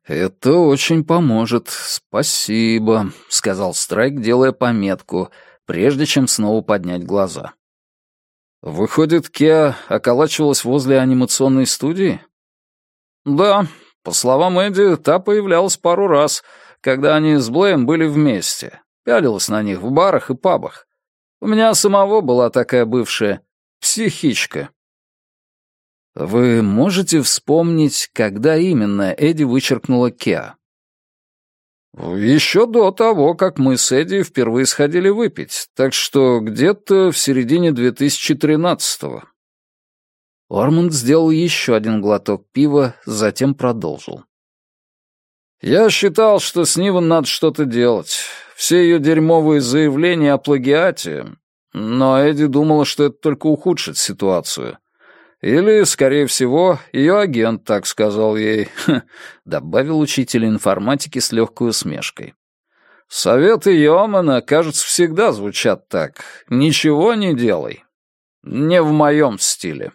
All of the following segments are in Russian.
«Это очень поможет, спасибо», — сказал Страйк, делая пометку, прежде чем снова поднять глаза. «Выходит, Кеа околачивалась возле анимационной студии?» «Да, по словам Эдди, та появлялась пару раз, когда они с Блеем были вместе. Пялилась на них в барах и пабах. У меня самого была такая бывшая психичка». «Вы можете вспомнить, когда именно Эдди вычеркнула Кеа?» «Еще до того, как мы с Эдди впервые сходили выпить, так что где-то в середине 2013-го». Ормонд сделал еще один глоток пива, затем продолжил. «Я считал, что с Нивен надо что-то делать. Все ее дерьмовые заявления о плагиате, но Эдди думала, что это только ухудшит ситуацию. Или, скорее всего, ее агент так сказал ей», — добавил учитель информатики с легкой усмешкой. «Советы Йомана, кажется, всегда звучат так. Ничего не делай. Не в моем стиле».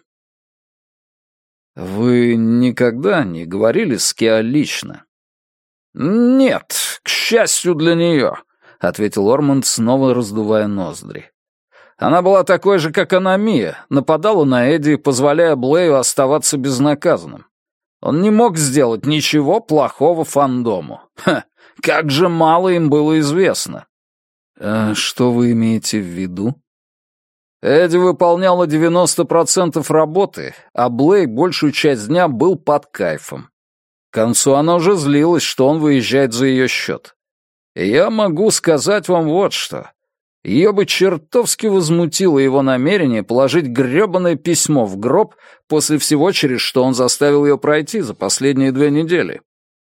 «Вы никогда не говорили с Кеа лично?» «Нет, к счастью для нее», — ответил Ормонд, снова раздувая ноздри. «Она была такой же, как Аномия, нападала на Эдди, позволяя Блею оставаться безнаказанным. Он не мог сделать ничего плохого фандому. Ха, как же мало им было известно». «Что вы имеете в виду?» Эдди выполняла 90% работы, а Блей большую часть дня был под кайфом. К концу она уже злилась, что он выезжает за ее счет. И я могу сказать вам вот что. Ее бы чертовски возмутило его намерение положить грёбаное письмо в гроб после всего, через что он заставил ее пройти за последние 2 недели.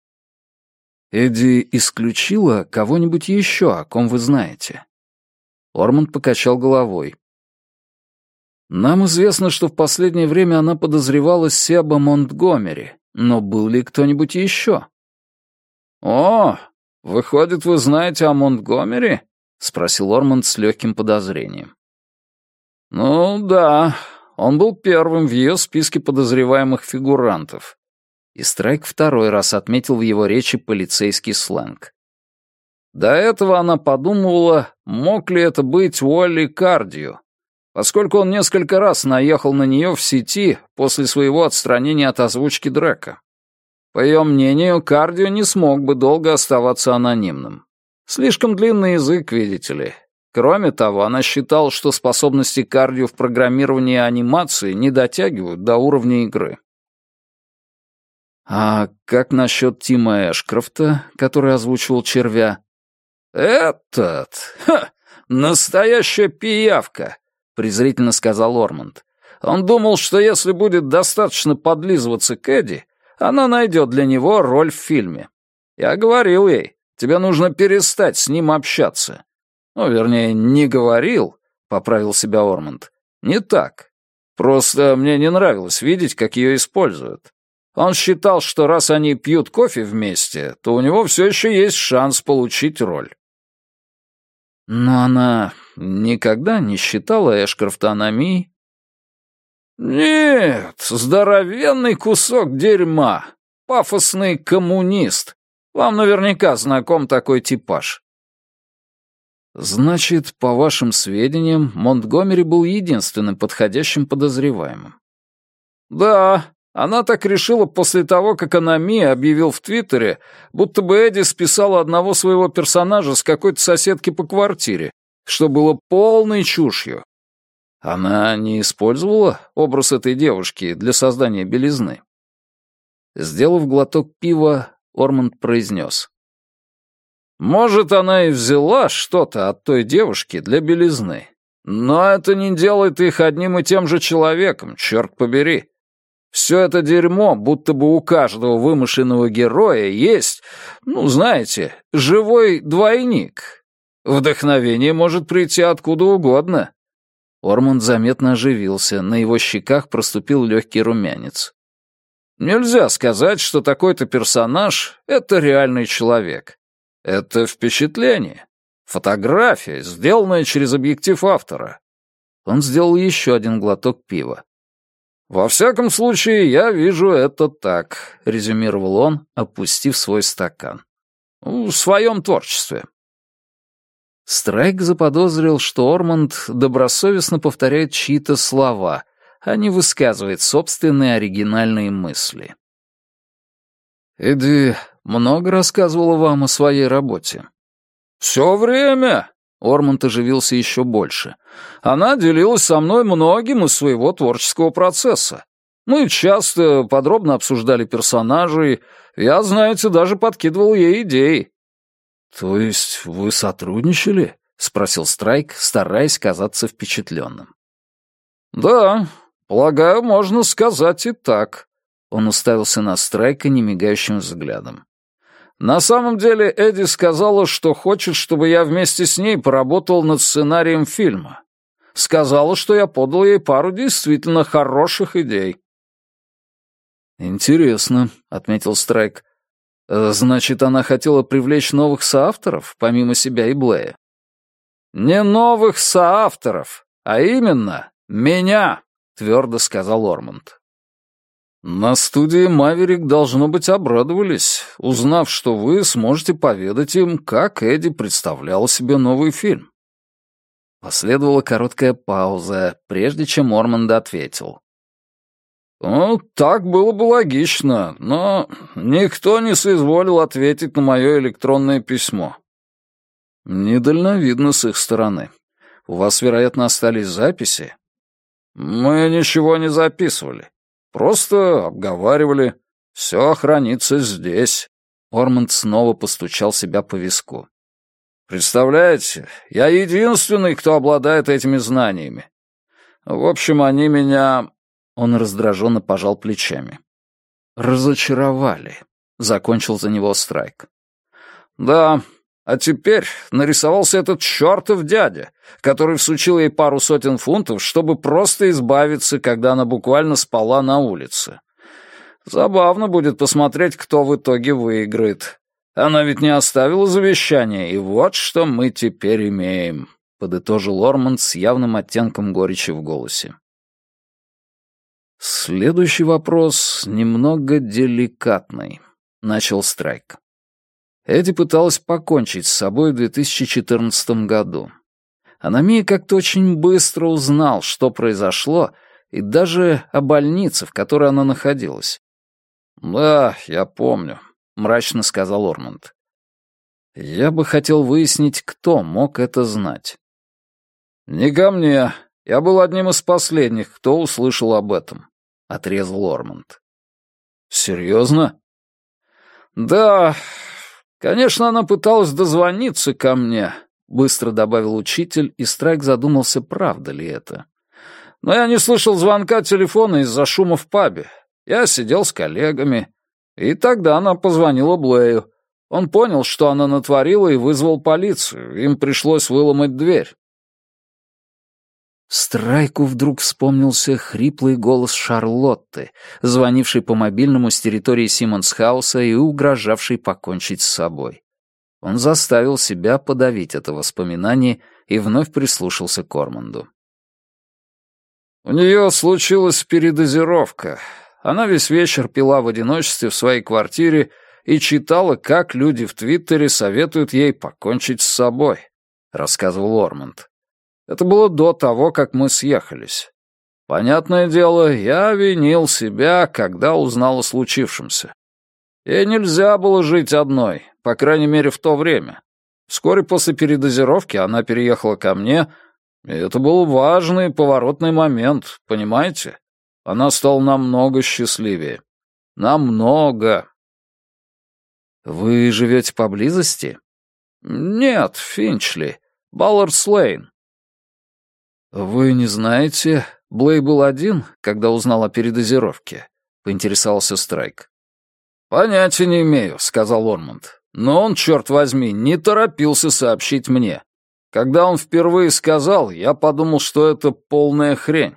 «Эдди исключила кого-нибудь еще, о ком вы знаете?» Ормонд покачал головой. «Нам известно, что в последнее время она подозревала Себа Монтгомери, но был ли кто-нибудь еще?» «О, выходит, вы знаете о Монтгомери?» — спросил Ормонд с легким подозрением. «Ну да, он был первым в ее списке подозреваемых фигурантов». И Страйк второй раз отметил в его речи полицейский сленг. До этого она подумывала, мог ли это быть Уолли Кардио, поскольку он несколько раз наехал на нее в сети после своего отстранения от озвучки Дрека. По ее мнению, Кардио не смог бы долго оставаться анонимным. Слишком длинный язык, видите ли. Кроме того, она считала, что способности Кардио в программировании и анимации не дотягивают до уровня игры. «А как насчет Тима Эшкрофта, который озвучивал Червя?» Настоящая пиявка», — презрительно сказал Ормонд. «Он думал, что если будет достаточно подлизываться к Эдди, она найдет для него роль в фильме. Я говорил ей, тебе нужно перестать с ним общаться». «Ну, вернее, не говорил», — поправил себя Ормонд. «Не так. Просто мне не нравилось видеть, как ее используют. Он считал, что раз они пьют кофе вместе, то у него все еще есть шанс получить роль». «Но она никогда не считала Эшкрофта аномией?» «Нет, здоровенный кусок дерьма. Пафосный коммунист. Вам наверняка знаком такой типаж». «Значит, по вашим сведениям, Монтгомери был единственным подходящим подозреваемым?» «Да, она так решила после того, как Аномия объявил в Твиттере, будто бы Эдди списала одного своего персонажа с какой-то соседки по квартире, что было полной чушью. Она не использовала образ этой девушки для создания белизны?» Сделав глоток пива, Ормонд произнес. «Может, она и взяла что-то от той девушки для белизны, но это не делает их одним и тем же человеком, черт побери. Все это дерьмо, будто бы у каждого вымышленного героя есть, ну, знаете, живой двойник. Вдохновение может прийти откуда угодно». Ормонд заметно оживился, на его щеках проступил легкий румянец. «Нельзя сказать, что такой-то персонаж — это реальный человек. Это впечатление, фотография, сделанная через объектив автора». Он сделал еще один глоток пива. «Во всяком случае, я вижу это так», — резюмировал он, опустив свой стакан. «В своем творчестве». Страйк заподозрил, что Ормонд добросовестно повторяет чьи-то слова, а не высказывает собственные оригинальные мысли. «Эдди много рассказывала вам о своей работе?» «Все время!» — Ормонд оживился еще больше. «Она делилась со мной многим из своего творческого процесса. Мы часто подробно обсуждали персонажей. Я, знаете, даже подкидывал ей идеи». «То есть вы сотрудничали?» — спросил Страйк, стараясь казаться впечатленным. «Да, полагаю, можно сказать и так». Он уставился на Страйка немигающим взглядом. «На самом деле Эдди сказала, что хочет, чтобы я вместе с ней поработал над сценарием фильма. Сказала, что я подал ей пару действительно хороших идей». «Интересно», — отметил Страйк. «Значит, она хотела привлечь новых соавторов, помимо себя и Блея?» «Не новых соавторов, а именно меня», — твердо сказал Ормонд. «На студии «Маверик» должно быть обрадовались, узнав, что вы сможете поведать им, как Эдди представляла себе новый фильм». Последовала короткая пауза, прежде чем Ормонд ответил. «Ну, так было бы логично, но никто не соизволил ответить на мое электронное письмо». «Недальновидно с их стороны. У вас, вероятно, остались записи?» «Мы ничего не записывали. Просто обговаривали. Все хранится здесь». Ормонд снова постучал себя по виску. «Представляете, я единственный, кто обладает этими знаниями. В общем, они меня...» Он раздраженно пожал плечами. «Разочаровали», — закончил за него Страйк. «Да, а теперь нарисовался этот чертов дядя, который всучил ей пару сотен фунтов, чтобы просто избавиться, когда она буквально спала на улице. Забавно будет посмотреть, кто в итоге выиграет. Она ведь не оставила завещания, и вот что мы теперь имеем», — подытожил Ормонд с явным оттенком горечи в голосе. «Следующий вопрос немного деликатный», — начал Страйк. Эдди пыталась покончить с собой в 2014 году. Аномия как-то очень быстро узнал, что произошло, и даже о больнице, в которой она находилась. «Да, я помню», — мрачно сказал Ормонд. «Я бы хотел выяснить, кто мог это знать». «Не ко мне. Я был одним из последних, кто услышал об этом», — отрезал Ормонд. «Серьезно?» «Да, конечно, она пыталась дозвониться ко мне», — быстро добавил учитель, и Страйк задумался, правда ли это. «Но я не слышал звонка телефона из-за шума в пабе. Я сидел с коллегами, и тогда она позвонила Блею. Он понял, что она натворила, и вызвал полицию. Им пришлось выломать дверь». Страйку вдруг вспомнился хриплый голос Шарлотты, звонившей по мобильному с территории Симмонс-хауса и угрожавшей покончить с собой. Он заставил себя подавить это воспоминание и вновь прислушался к Ормонду. «У нее случилась передозировка. Она весь вечер пила в одиночестве в своей квартире и читала, как люди в Твиттере советуют ей покончить с собой», — рассказывал Ормонд. «Это было до того, как мы съехались. Понятное дело, я винил себя, когда узнал о случившемся. Ей нельзя было жить одной, по крайней мере, в то время. Вскоре после передозировки она переехала ко мне, и это был важный поворотный момент, понимаете? Она стала намного счастливее. Намного». «Вы живете поблизости?» «Нет, Финчли. Баллардс-Лейн». «Вы не знаете, Блей был один, когда узнал о передозировке?» — поинтересовался Страйк. «Понятия не имею», — сказал Ормонд. «Но он, черт возьми, не торопился сообщить мне. Когда он впервые сказал, я подумал, что это полная хрень».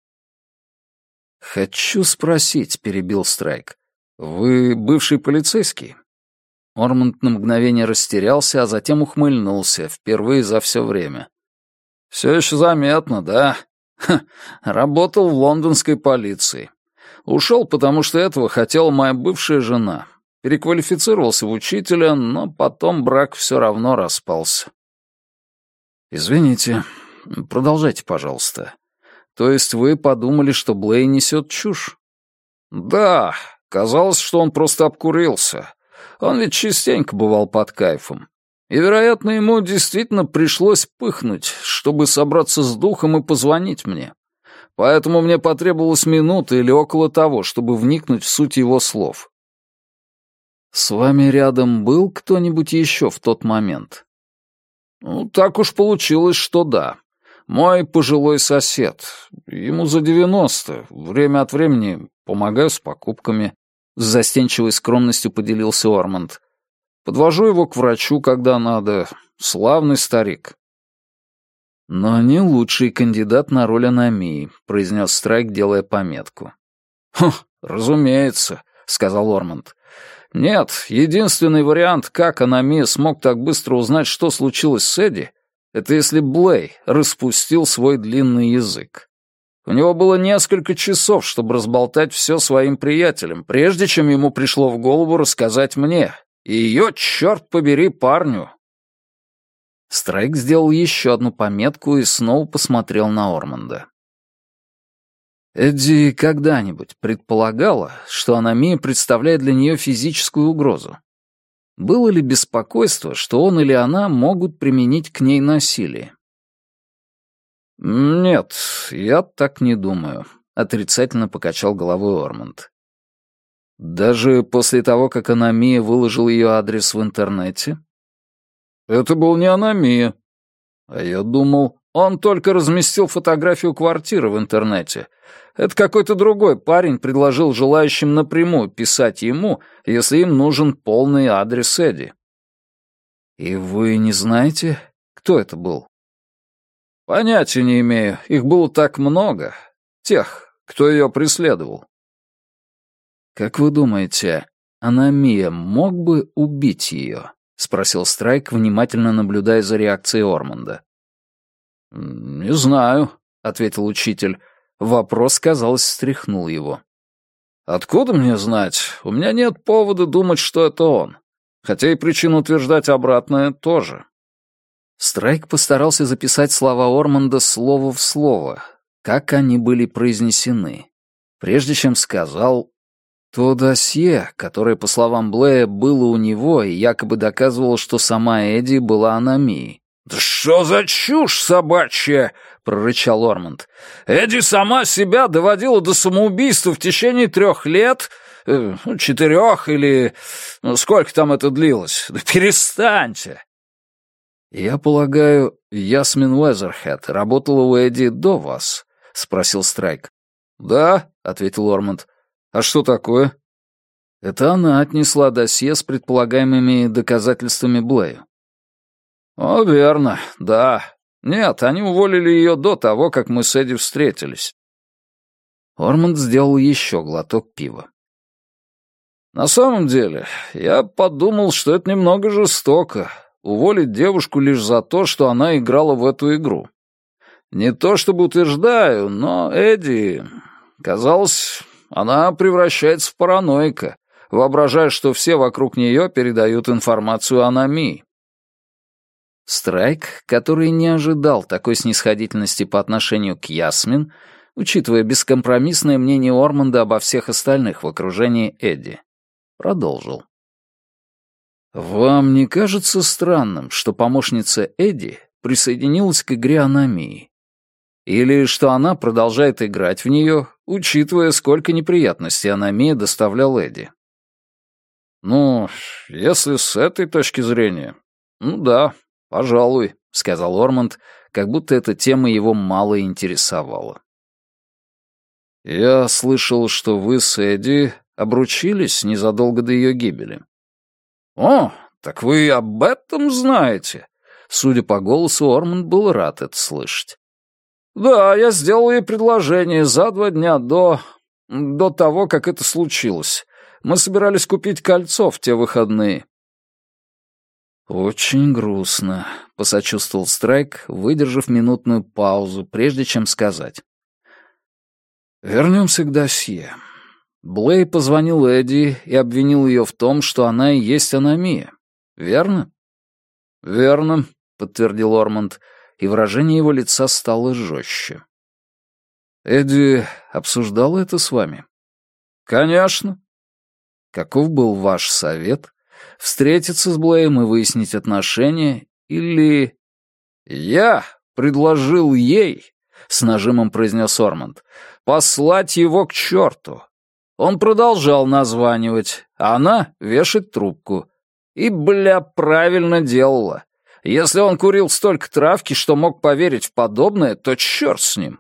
«Хочу спросить», — перебил Страйк. «Вы бывший полицейский?» Ормонд на мгновение растерялся, а затем ухмыльнулся, впервые за все время. «Все еще заметно, да? Работал в лондонской полиции. Ушел, потому что этого хотела моя бывшая жена. Переквалифицировался в учителя, но потом брак все равно распался. Извините, продолжайте, пожалуйста. То есть вы подумали, что Блей несет чушь? Да, казалось, что он просто обкурился. Он ведь частенько бывал под кайфом. И, вероятно, ему действительно пришлось пыхнуть, чтобы собраться с духом и позвонить мне. Поэтому мне потребовалась минута или около того, чтобы вникнуть в суть его слов. С вами рядом был кто-нибудь еще в тот момент? Ну, так уж получилось, что да. Мой пожилой сосед. Ему за 90. Время от времени помогаю с покупками. С застенчивой скромностью поделился Ормонд. Подвожу его к врачу, когда надо. Славный старик. «Но не лучший кандидат на роль Аномии», — произнес Страйк, делая пометку. «Разумеется», — сказал Ормонд. «Нет, единственный вариант, как Аномия смог так быстро узнать, что случилось с Эдди, это если Блей распустил свой длинный язык. У него было несколько часов, чтобы разболтать все своим приятелям, прежде чем ему пришло в голову рассказать мне. И ее, черт побери, парню». Страйк сделал еще одну пометку и снова посмотрел на Ормонда. Эдди когда-нибудь предполагала, что Аномия представляет для нее физическую угрозу? Было ли беспокойство, что он или она могут применить к ней насилие? «Нет, я так не думаю», — отрицательно покачал головой Ормонд. «Даже после того, как Аномия выложил ее адрес в интернете?» «Это был не Аномия. А я думал, он только разместил фотографию квартиры в интернете. Это какой-то другой парень предложил желающим напрямую писать ему, если им нужен полный адрес Эдди». «И вы не знаете, кто это был?» «Понятия не имею. Их было так много. Тех, кто ее преследовал». «Как вы думаете, Аномия мог бы убить ее?» — спросил Страйк, внимательно наблюдая за реакцией Ормонда. «Не знаю», — ответил учитель. Вопрос, казалось, встряхнул его. «Откуда мне знать? У меня нет повода думать, что это он. Хотя и причин утверждать обратное тоже». Страйк постарался записать слова Ормонда слово в слово, как они были произнесены, прежде чем сказал: «То досье, которое, по словам Блея, было у него и якобы доказывало, что сама Эдди была Аномией». «Да что за чушь собачья!» — прорычал Ормонд. «Эдди сама себя доводила до самоубийства в течение 3 лет, 4 или... сколько там это длилось? Да перестаньте!» «Я полагаю, Ясмин Уэзерхед работала у Эдди до вас?» — спросил Страйк. «Да», — ответил Ормонд. «А что такое?» «Это она отнесла досье с предполагаемыми доказательствами Блею». «О, верно, да. Нет, они уволили ее до того, как мы с Эдди встретились». Ормонд сделал еще глоток пива. «На самом деле, я подумал, что это немного жестоко — уволить девушку лишь за то, что она играла в эту игру. Не то чтобы утверждаю, но Эдди... казалось, она превращается в параноика, воображая, что все вокруг нее передают информацию о Аномии». Страйк, который не ожидал такой снисходительности по отношению к Ясмин, учитывая бескомпромиссное мнение Ормонда обо всех остальных в окружении Эдди, продолжил. «Вам не кажется странным, что помощница Эдди присоединилась к игре Аномии? Или что она продолжает играть в нее, учитывая, сколько неприятностей Аномия доставлял Эдди?» «Ну, если с этой точки зрения, ну да, пожалуй», — сказал Ормонд, как будто эта тема его мало интересовала. «Я слышал, что вы с Эдди обручились незадолго до ее гибели». «О, так вы об этом знаете?» Судя по голосу, Ормонд был рад это слышать. «Да, я сделал ей предложение за 2 дня до того, как это случилось. Мы собирались купить кольцо в те выходные». «Очень грустно», — посочувствовал Страйк, выдержав минутную паузу, прежде чем сказать. «Вернемся к досье. Блей позвонил Эдди и обвинил ее в том, что она и есть аномия. Верно?» «Верно», — подтвердил Ормонд, и выражение его лица стало жестче. «Эдди обсуждал это с вами?» «Конечно». «Каков был ваш совет? Встретиться с Блеем и выяснить отношения? Или...» «Я предложил ей», — с нажимом произнес Ормонд, «послать его к черту. Он продолжал названивать, а она вешать трубку. И, правильно делала. Если он курил столько травки, что мог поверить в подобное, то черт с ним».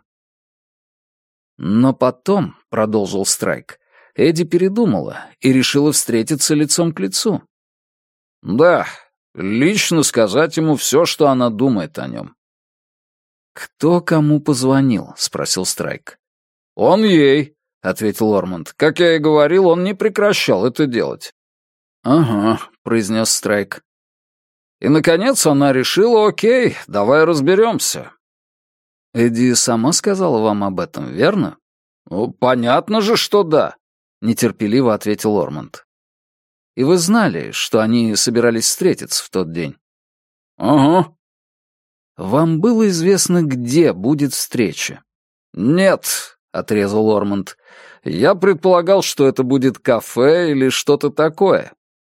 «Но потом», — продолжил Страйк, — «Эдди передумала и решила встретиться лицом к лицу». «Да, лично сказать ему все, что она думает о нем». «Кто кому позвонил?» — спросил Страйк. «Он ей», — ответил Ормонд. «Как я и говорил, он не прекращал это делать». «Ага», — произнес Страйк. «И, наконец, она решила, окей, давай разберемся». «Эдди сама сказала вам об этом, верно?» «Ну, понятно же, что да», — нетерпеливо ответил Ормонд. «И вы знали, что они собирались встретиться в тот день?» «Ага». «Вам было известно, где будет встреча?» «Нет», — отрезал Ормонд. «Я предполагал, что это будет кафе или что-то такое».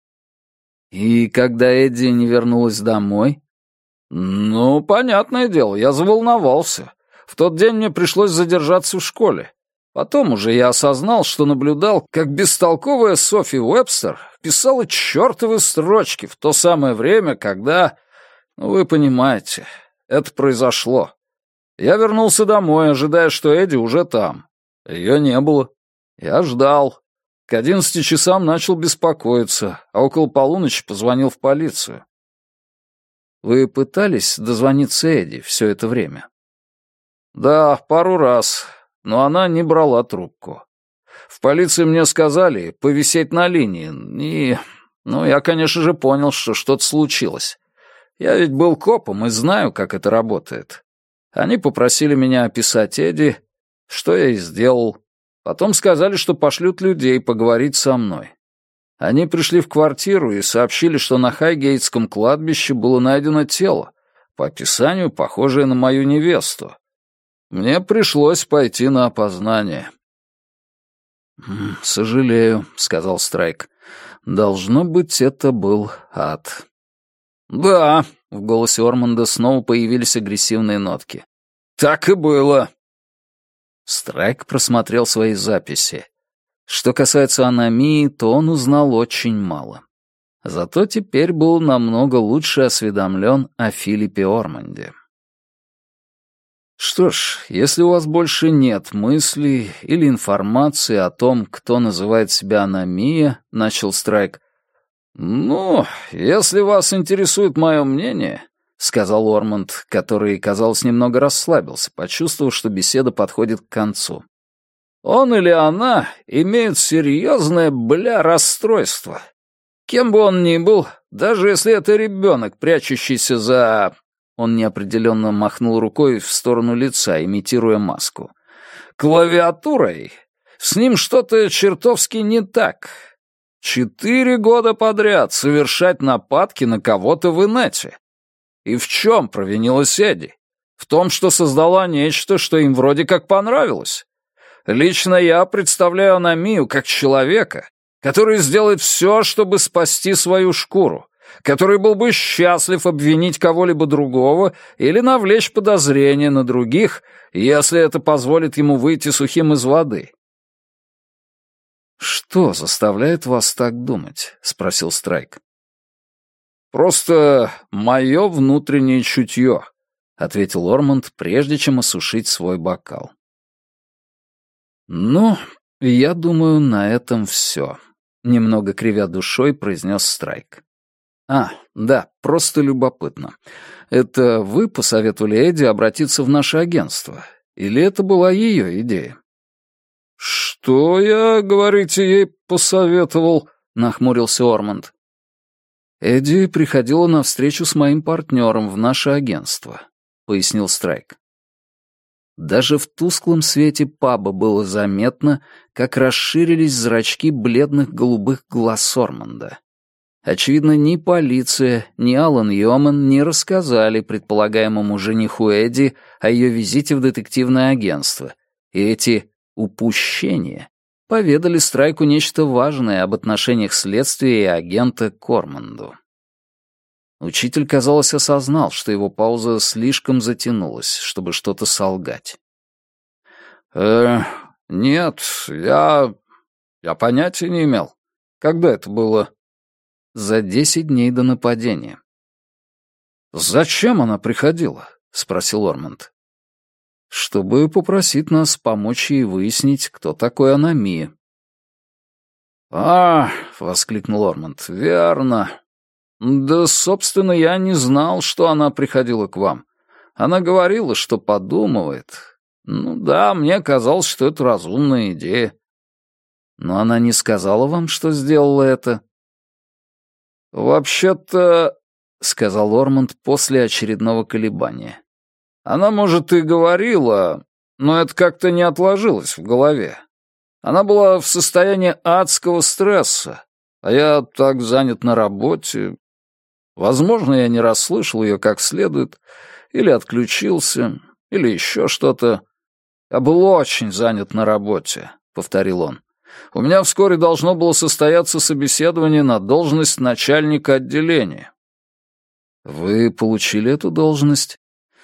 «И когда Эдди не вернулась домой?» «Ну, понятное дело, я заволновался. В тот день мне пришлось задержаться в школе. Потом уже я осознал, что наблюдал, как бестолковая Софи Уэбстер писала чертовы строчки в то самое время, когда... Ну, вы понимаете, это произошло. Я вернулся домой, ожидая, что Эдди уже там. Ее не было. Я ждал. К 11 часам начал беспокоиться, а около полуночи позвонил в полицию». «Вы пытались дозвониться Эдди все это время?» «Да, пару раз, но она не брала трубку. В полиции мне сказали повисеть на линии, и... Ну, я, конечно же, понял, что что-то случилось. Я ведь был копом и знаю, как это работает. Они попросили меня описать Эдди, что я и сделал. Потом сказали, что пошлют людей поговорить со мной. Они пришли в квартиру и сообщили, что на Хайгейтском кладбище было найдено тело, по описанию похожее на мою невесту. Мне пришлось пойти на опознание». «Сожалею», — сказал Страйк. «Должно быть, это был ад». «Да», — в голосе Ормонда снова появились агрессивные нотки. «Так и было». Страйк просмотрел свои записи. Что касается аномии, то он узнал очень мало. Зато теперь был намного лучше осведомлен о Филиппе Ормонде. «Что ж, если у вас больше нет мыслей или информации о том, кто называет себя аномия», — начал Страйк. «Ну, если вас интересует мое мнение», — сказал Ормонд, который, казалось, немного расслабился, почувствовав, что беседа подходит к концу. «Он или она имеют серьезное, расстройство. Кем бы он ни был, даже если это ребенок, прячущийся за...» Он неопределенно махнул рукой в сторону лица, имитируя маску. «Клавиатурой. С ним что-то чертовски не так. 4 года подряд совершать нападки на кого-то в инете. И в чем провинилась Эдди? В том, что создала нечто, что им вроде как понравилось. Лично я представляю аномию как человека, который сделает все, чтобы спасти свою шкуру, который был бы счастлив обвинить кого-либо другого или навлечь подозрения на других, если это позволит ему выйти сухим из воды». «Что заставляет вас так думать?» — спросил Страйк. «Просто мое внутреннее чутье», — ответил Ормонд, прежде чем осушить свой бокал. «Ну, я думаю, на этом все», — немного кривя душой произнес Страйк. Да, просто любопытно. Это вы посоветовали Эдди обратиться в наше агентство? Или это была ее идея?» «Что я, говорите, ей посоветовал?» — нахмурился Ормонд. «Эдди приходила на встречу с моим партнером в наше агентство», — пояснил Страйк. Даже в тусклом свете паба было заметно, как расширились зрачки бледных голубых глаз Орманда. Очевидно, ни полиция, ни Алан Йоман не рассказали предполагаемому жениху Эдди о ее визите в детективное агентство, и эти упущения поведали Страйку нечто важное об отношениях следствия и агента к Орманду. Учитель, казалось, осознал, что его пауза слишком затянулась, чтобы что-то солгать. Нет, я понятия не имел. Когда это было?» «За 10 дней до нападения». «Зачем она приходила?» — спросил Орманд. «Чтобы попросить нас помочь ей выяснить, кто такой Аномия». Воскликнул Орманд, — «верно. Да, собственно, я не знал, что она приходила к вам. Она говорила, что подумывает. Ну да, мне казалось, что это разумная идея». «Но она не сказала вам, что сделала это?» «Вообще-то», — сказал Орманд после очередного колебания, — «она, может, и говорила, но это как-то не отложилось в голове. Она была в состоянии адского стресса, а я так занят на работе. Возможно, я не расслышал ее как следует, или отключился, или еще что-то. Я был очень занят на работе», — повторил он. «У меня вскоре должно было состояться собеседование на должность начальника отделения». «Вы получили эту должность?»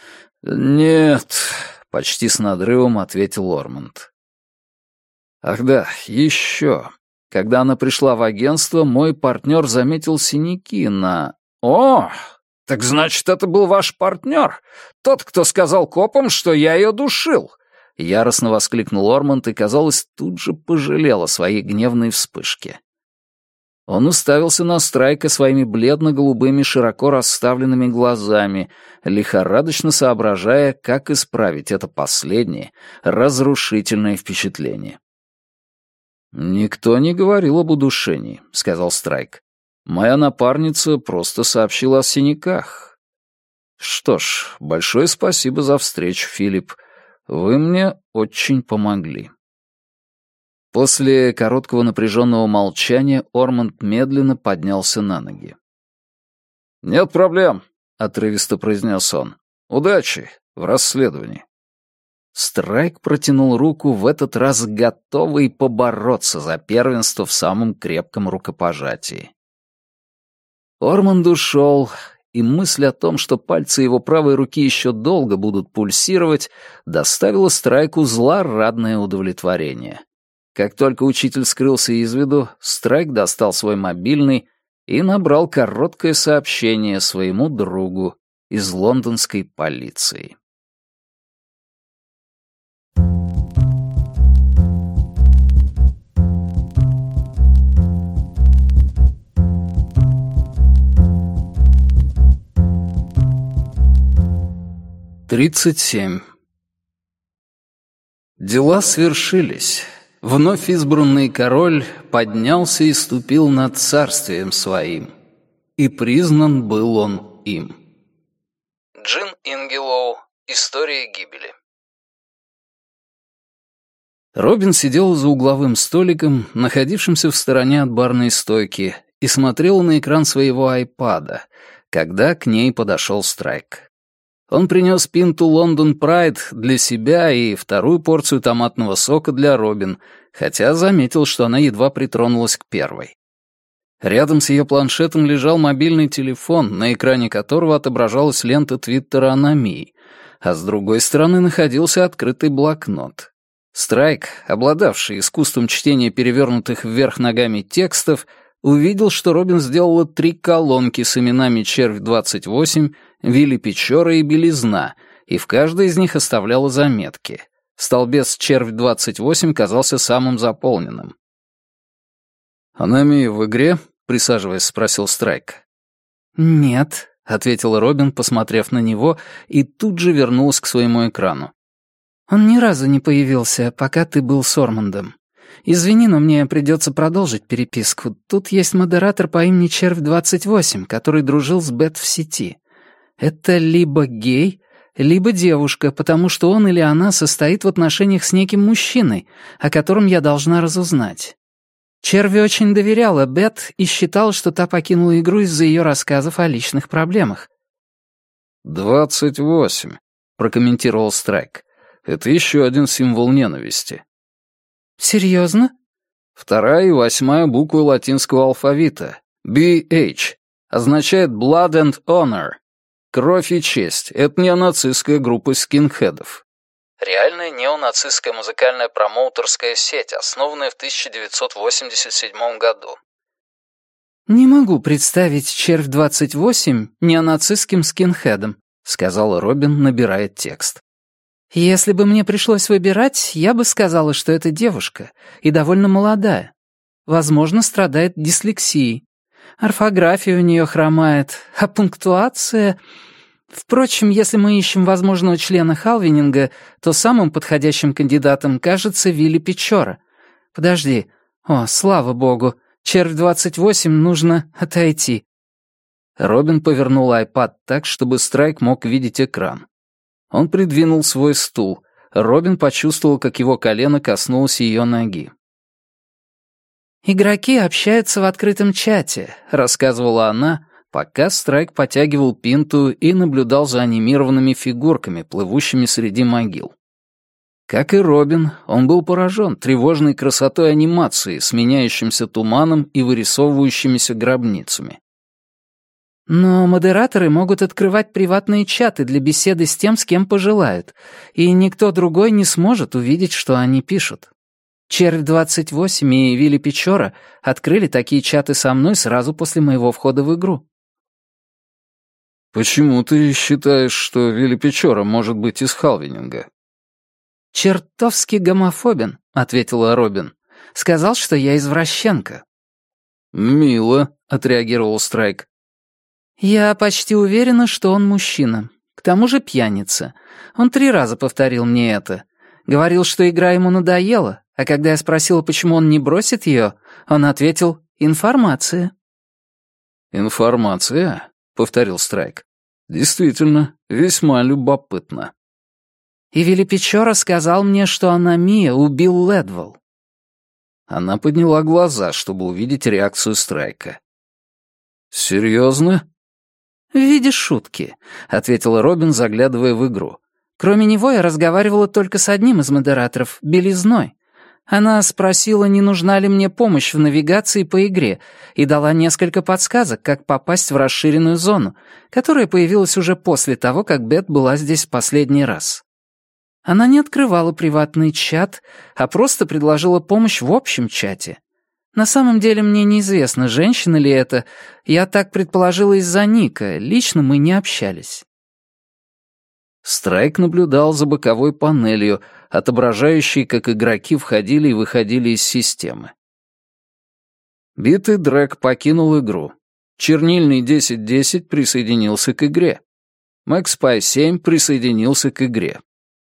«Нет», — почти с надрывом ответил Орманд. «Ах да, еще. Когда она пришла в агентство, мой партнер заметил синяки на...» «О, так значит, это был ваш партнер? Тот, кто сказал копам, что я ее душил?» Яростно воскликнул Орманд и, казалось, тут же пожалел о своей гневной вспышке. Он уставился на Страйка своими бледно-голубыми, широко расставленными глазами, лихорадочно соображая, как исправить это последнее, разрушительное впечатление. «Никто не говорил об удушении», — сказал Страйк. «Моя напарница просто сообщила о синяках». «Что ж, большое спасибо за встречу, Филипп. Вы мне очень помогли». После короткого напряженного молчания Орманд медленно поднялся на ноги. «Нет проблем», — отрывисто произнес он. «Удачи в расследовании». Страйк протянул руку, в этот раз готовый побороться за первенство в самом крепком рукопожатии. Орманд ушел, и мысль о том, что пальцы его правой руки еще долго будут пульсировать, доставила Страйку злорадное удовлетворение. Как только учитель скрылся из виду, Страйк достал свой мобильный и набрал короткое сообщение своему другу из лондонской полиции. «37. Дела свершились. Вновь избранный король поднялся и ступил над царствием своим, и признан был он им». Джин Ингелоу. История гибели. Робин сидел за угловым столиком, находившимся в стороне от барной стойки, и смотрел на экран своего айпада, когда к ней подошел Страйк. Он принес пинту Лондон Прайд для себя и вторую порцию томатного сока для Робин, хотя заметил, что она едва притронулась к первой. Рядом с ее планшетом лежал мобильный телефон, на экране которого отображалась лента твиттера Аномии, а с другой стороны находился открытый блокнот. Страйк, обладавший искусством чтения перевернутых вверх ногами текстов, увидел, что Робин сделала 3 колонки с именами «Червь-28», «Вилли Печора» и «Белизна», и в каждой из них оставляла заметки. Столбец «Червь-28» казался самым заполненным. «Аномия в игре?» — присаживаясь, спросил Страйк. «Нет», — ответила Робин, посмотрев на него, и тут же вернулась к своему экрану. «Он ни разу не появился, пока ты был с Ормандом. Извини, но мне придется продолжить переписку. Тут есть модератор по имени Червь-28, который дружил с Бет в сети. Это либо гей, либо девушка, потому что он или она состоит в отношениях с неким мужчиной, о котором я должна разузнать. Черви очень доверяла Бет и считала, что та покинула игру из-за ее рассказов о личных проблемах. 28, прокомментировал Страйк. Это еще один символ ненависти. Серьезно? 2 и 8 буквы латинского алфавита. BH. Означает Blood and Honor. Кровь и честь. Это неонацистская группа скинхедов. Реальная неонацистская музыкальная промоутерская сеть, основанная в 1987 году. «Не могу представить Червь-28 неонацистским скинхедом», — сказала Робин, набирая текст. «Если бы мне пришлось выбирать, я бы сказала, что это девушка, и довольно молодая. Возможно, страдает дислексией. Орфография у нее хромает, а пунктуация... Впрочем, если мы ищем возможного члена Халвининга, то самым подходящим кандидатом кажется Вилли Печора. Подожди. О, слава богу. Червь-28 нужно отойти». Робин повернул iPad так, чтобы Страйк мог видеть экран. Он придвинул свой стул. Робин почувствовал, как его колено коснулось ее ноги. «Игроки общаются в открытом чате», — рассказывала она, пока Страйк потягивал пинту и наблюдал за анимированными фигурками, плывущими среди могил. Как и Робин, он был поражен тревожной красотой анимации, сменяющимся туманом и вырисовывающимися гробницами. «Но модераторы могут открывать приватные чаты для беседы с тем, с кем пожелают, и никто другой не сможет увидеть, что они пишут. Червь-28 и Вилли Печора открыли такие чаты со мной сразу после моего входа в игру». «Почему ты считаешь, что Вилли Печора может быть из Халвининга?» «Чертовски гомофобен», — ответила Робин. «Сказал, что я извращенка». «Мило», — отреагировал Страйк. «Я почти уверена, что он мужчина. К тому же пьяница. Он 3 раза повторил мне это. Говорил, что игра ему надоела, а когда я спросила, почему он не бросит ее, он ответил «информация». «Информация?» — повторил Страйк. «Действительно, весьма любопытно». «И Вилли Печора сказал мне, что Аномия убил Ледвелл». Она подняла глаза, чтобы увидеть реакцию Страйка. «Серьезно?» «В виде шутки», — ответила Робин, заглядывая в игру. «Кроме него я разговаривала только с одним из модераторов, Белизной. Она спросила, не нужна ли мне помощь в навигации по игре, и дала несколько подсказок, как попасть в расширенную зону, которая появилась уже после того, как Бет была здесь в последний раз. Она не открывала приватный чат, а просто предложила помощь в общем чате. На самом деле мне неизвестно, женщина ли это, я так предположила из-за ника, лично мы не общались». Страйк наблюдал за боковой панелью, отображающей, как игроки входили и выходили из системы. Битый Дрэк покинул игру. Чернильный 1010 присоединился к игре. Макспай 7 присоединился к игре.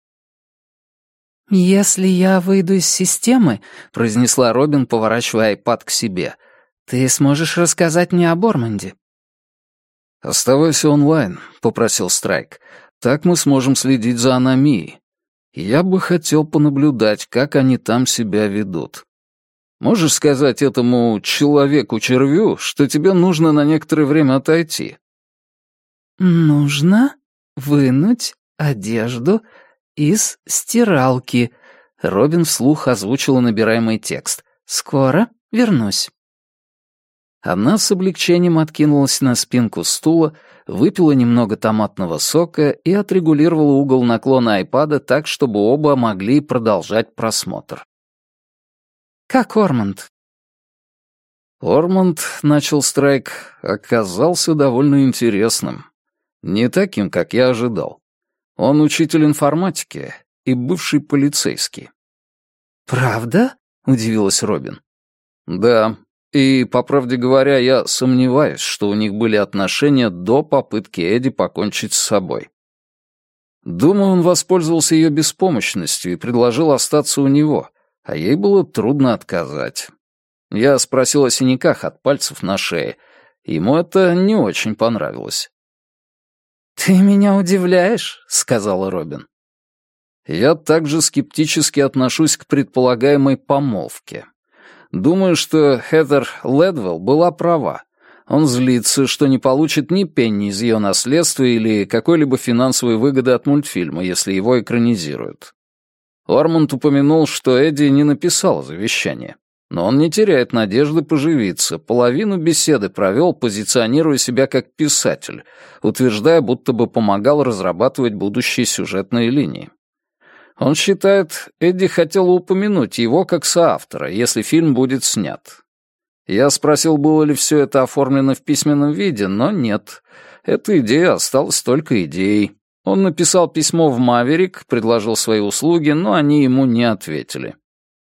«Если я выйду из системы», — произнесла Робин, поворачивая iPad к себе, — «ты сможешь рассказать мне о Борманде?» «Оставайся онлайн», — попросил Страйк. «Так мы сможем следить за Аномией. Я бы хотел понаблюдать, как они там себя ведут. Можешь сказать этому человеку-червю, что тебе нужно на некоторое время отойти?» «Нужно вынуть одежду из стиралки», — Робин вслух озвучила набираемый текст. «Скоро вернусь». Она с облегчением откинулась на спинку стула, выпила немного томатного сока и отрегулировала угол наклона айпада так, чтобы оба могли продолжать просмотр. «Как Ормонд?» «Ормонд», — начал Страйк, — оказался довольно интересным. Не таким, как я ожидал. Он учитель информатики и бывший полицейский. «Правда?» — удивилась Робин. «Да. И, по правде говоря, я сомневаюсь, что у них были отношения до попытки Эдди покончить с собой. Думаю, он воспользовался ее беспомощностью и предложил остаться у него, а ей было трудно отказать. Я спросил о синяках от пальцев на шее. Ему это не очень понравилось. «Ты меня удивляешь», — сказала Робин. Я также скептически отношусь к предполагаемой помолвке. Думаю, что Хедер Лэдвелл была права. Он злится, что не получит ни пенни из ее наследства или какой-либо финансовой выгоды от мультфильма, если его экранизируют. Ормонд упомянул, что Эдди не написала завещание. Но он не теряет надежды поживиться. Половину беседы провел, позиционируя себя как писатель, утверждая, будто бы помогал разрабатывать будущие сюжетные линии. Он считает, Эдди хотела упомянуть его как соавтора, если фильм будет снят. Я спросил, было ли все это оформлено в письменном виде, но нет. Эта идея осталась только идеей. Он написал письмо в «Маверик», предложил свои услуги, но они ему не ответили.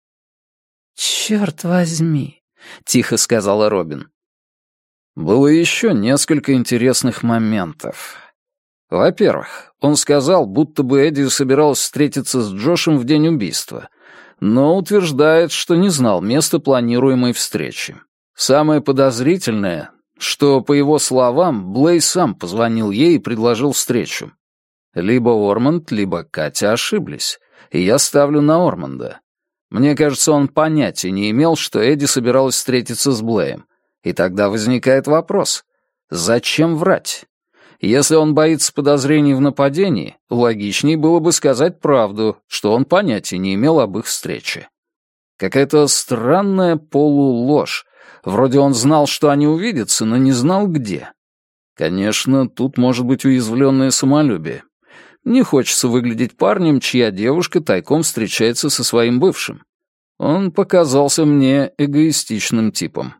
«Черт возьми», — тихо сказала Робин. Было еще несколько интересных моментов. Во-первых, он сказал, будто бы Эдди собиралась встретиться с Джошем в день убийства, но утверждает, что не знал места планируемой встречи. Самое подозрительное, что, по его словам, Блей сам позвонил ей и предложил встречу. Либо Ормонд, либо Катя ошиблись, и я ставлю на Ормонда. Мне кажется, он понятия не имел, что Эдди собиралась встретиться с Блеем. И тогда возникает вопрос, зачем врать? Если он боится подозрений в нападении, логичнее было бы сказать правду, что он понятия не имел об их встрече. Какая-то странная полуложь. Вроде он знал, что они увидятся, но не знал, где. Конечно, тут может быть уязвленное самолюбие. Не хочется выглядеть парнем, чья девушка тайком встречается со своим бывшим. Он показался мне эгоистичным типом.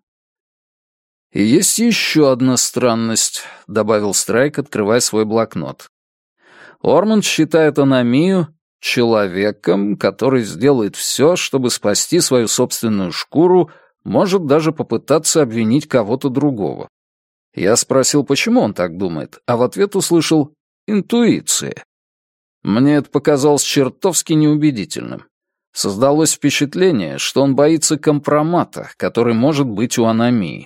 «И есть еще одна странность», — добавил Страйк, открывая свой блокнот. Ормонд считает Аномию человеком, который сделает все, чтобы спасти свою собственную шкуру, может даже попытаться обвинить кого-то другого. Я спросил, почему он так думает, а в ответ услышал «интуиция». Мне это показалось чертовски неубедительным. Создалось впечатление, что он боится компромата, который может быть у Аномии.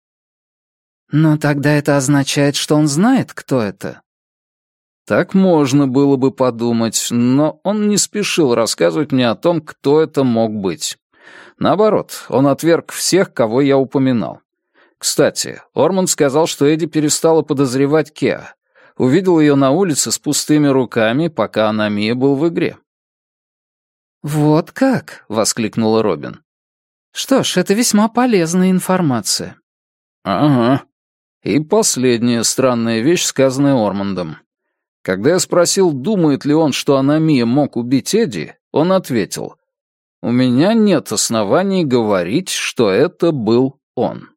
«Но тогда это означает, что он знает, кто это?» Так можно было бы подумать, но он не спешил рассказывать мне о том, кто это мог быть. Наоборот, он отверг всех, кого я упоминал. Кстати, Ормонд сказал, что Эдди перестала подозревать Кеа. Увидел ее на улице с пустыми руками, пока Аномия был в игре. «Вот как?» — воскликнула Робин. «Что ж, это весьма полезная информация». «Ага. И последняя странная вещь, сказанная Ормондом. Когда я спросил, думает ли он, что Аномия мог убить Эдди, он ответил, «У меня нет оснований говорить, что это был он».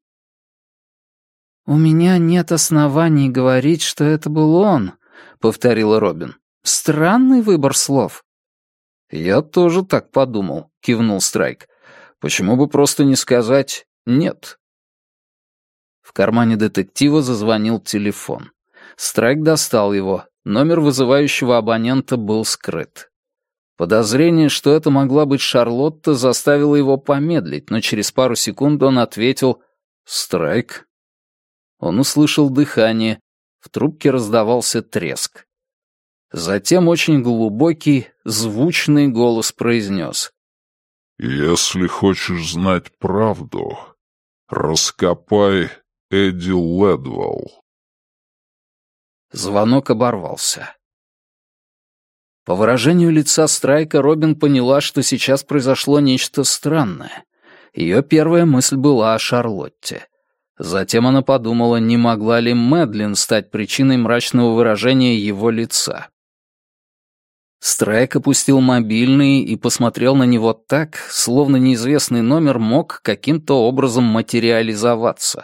«У меня нет оснований говорить, что это был он», — повторила Робин. «Странный выбор слов». «Я тоже так подумал», — кивнул Страйк. «Почему бы просто не сказать «нет»?» В кармане детектива зазвонил телефон. Страйк достал его. Номер вызывающего абонента был скрыт. Подозрение, что это могла быть Шарлотта, заставило его помедлить, но через пару секунд он ответил «Страйк». Он услышал дыхание, в трубке раздавался треск. Затем очень глубокий, звучный голос произнес. «Если хочешь знать правду, раскопай Эдди Лэдвелл». Звонок оборвался. По выражению лица Страйка Робин поняла, что сейчас произошло нечто странное. Ее первая мысль была о Шарлотте. Затем она подумала, не могла ли Мэдлин стать причиной мрачного выражения его лица. Страйк опустил мобильный и посмотрел на него так, словно неизвестный номер мог каким-то образом материализоваться.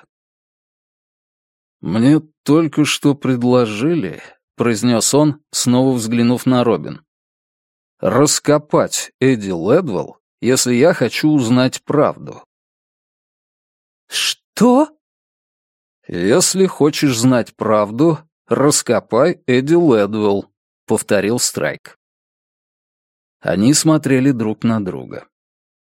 «Мне только что предложили», — произнес он, снова взглянув на Робин, «раскопать Эдди Лэдвелл, если я хочу узнать правду». «Что?» «Если хочешь знать правду, раскопай Эдди Лэдвелл», — повторил Страйк. Они смотрели друг на друга.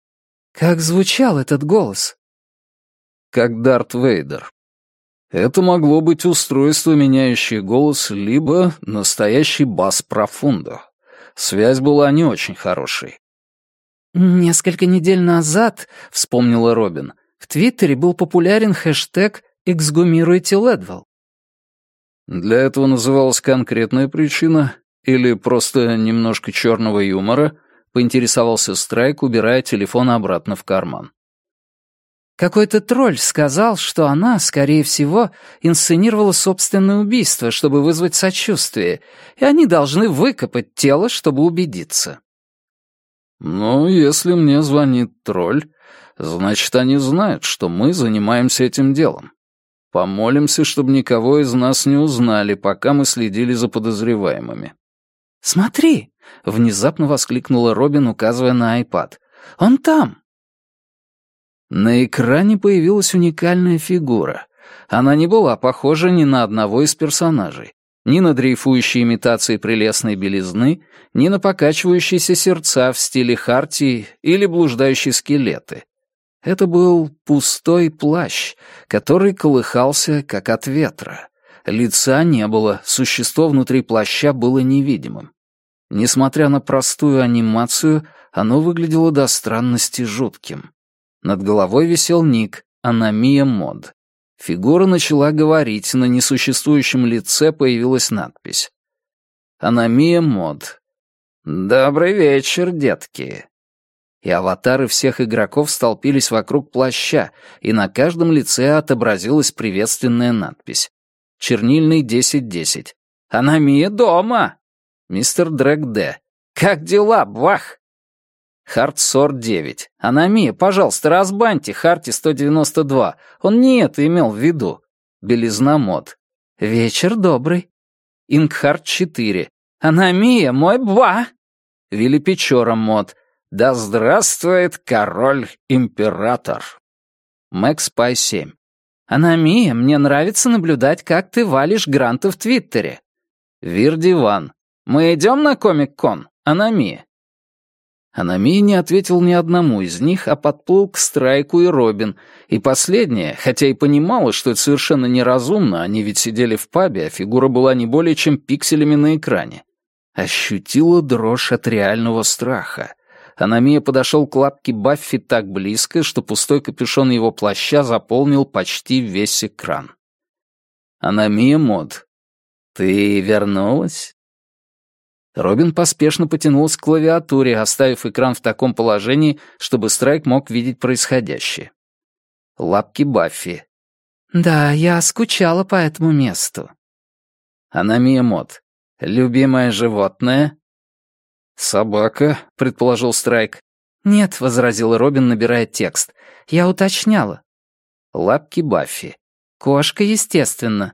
Как звучал этот голос? Как Дарт Вейдер. Это могло быть устройство, меняющее голос, либо настоящий бас профундо. Связь была не очень хорошей. «Несколько недель назад, — вспомнила Робин, — в Твиттере был популярен хэштег «Эксгумируйте Лэдвелл». Для этого называлась конкретная причина или просто немножко черного юмора, поинтересовался Страйк, убирая телефон обратно в карман. Какой-то тролль сказал, что она, скорее всего, инсценировала собственное убийство, чтобы вызвать сочувствие, и они должны выкопать тело, чтобы убедиться. «Ну, если мне звонит тролль, значит, они знают, что мы занимаемся этим делом. Помолимся, чтобы никого из нас не узнали, пока мы следили за подозреваемыми». «Смотри!» — внезапно воскликнула Робин, указывая на iPad. «Он там!» На экране появилась уникальная фигура. Она не была похожа ни на одного из персонажей. Ни на дрейфующие имитации прелестной белизны, ни на покачивающиеся сердца в стиле Хартии или блуждающие скелеты. Это был пустой плащ, который колыхался, как от ветра. Лица не было, существо внутри плаща было невидимым. Несмотря на простую анимацию, оно выглядело до странности жутким. Над головой висел ник «Аномия Мод». Фигура начала говорить, на несуществующем лице появилась надпись. «Аномия Мод. Добрый вечер, детки». И аватары всех игроков столпились вокруг плаща, и на каждом лице отобразилась приветственная надпись. Чернильный 1010. «Аномия дома!» Мистер Дрэк Д. «Как дела, Бвах?» Хартсор 9. «Аномия, пожалуйста, разбаньте Харти 192. Он не это имел в виду». Белизна Мод. «Вечер добрый». Ингхарт 4. «Аномия, мой Бва!» Вилли Печора Мод. «Да здравствует король-император». Мэкс Пай 7. «Аномия, мне нравится наблюдать, как ты валишь гранты в Твиттере». Вир Диван. «Мы идем на Комик-кон, Аномия?» Аномия не ответил ни одному из них, а подплыл к Страйку и Робин, и последняя, хотя и понимала, что это совершенно неразумно, они ведь сидели в пабе, а фигура была не более чем пикселями на экране, ощутила дрожь от реального страха. Аномия подошел к лапке Баффи так близко, что пустой капюшон его плаща заполнил почти весь экран. «Аномия Мод, ты вернулась?» Робин поспешно потянулась к клавиатуре, оставив экран в таком положении, чтобы Страйк мог видеть происходящее. Лапки Баффи. «Да, я скучала по этому месту». Аномия Мод. Любимое животное? Собака, предположил Страйк. «Нет», — возразил Робин, набирая текст. «Я уточняла». Лапки Баффи. «Кошка, естественно».